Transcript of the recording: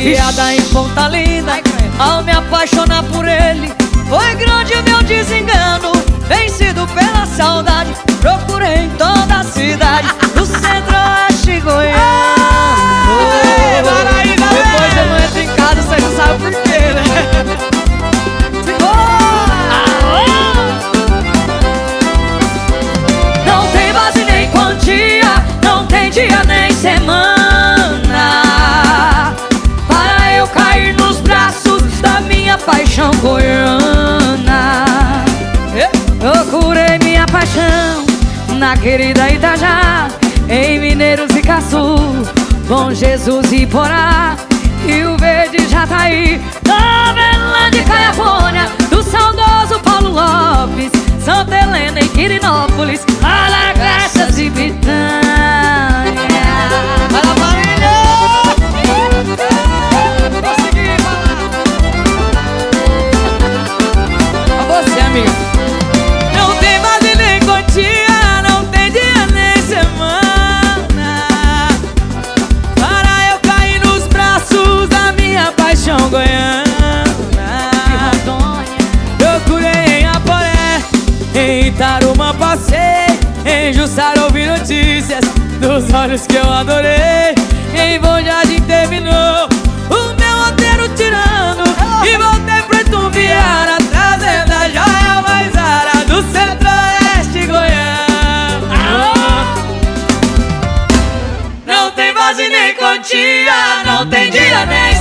criada em Ponta Linda. Ao me apaixonar por ele, foi grande o meu desengano. Vencido pela saudade, procurei em toda a cidade, do centro-oeste goiano. Depois eu não entro em casa, você já sabe por quê, né? Não tem base nem quantia, não tem dia nem semana para eu cair nos braços da minha paixão goiana. Procurei minha paixão na querida Itajá, em Mineiros e Caçu, Bom Jesus e Porá, Rio Verde, Jataí, Nova Zelândia e Caiapônia, do saudoso Paulo Lopes, Santa Helena e Quirinópolis, Alagraças e Pitânia. Vai lá, família! Consegui falar! A você, amiga. Não tem base nem quantia, não tem dia nem semana para eu cair nos braços da minha paixão goiana. Procurei em Aporé, em Tarumã passei, em Jussara ouvi notícias dos olhos que eu adorei. Em Bom Jardim terminou o meu roteiro tirando, e voltei pra Itumbiara, trazendo a joia mais rara do centro-oeste goiano. Não tem base nem quantia, não tem dia nem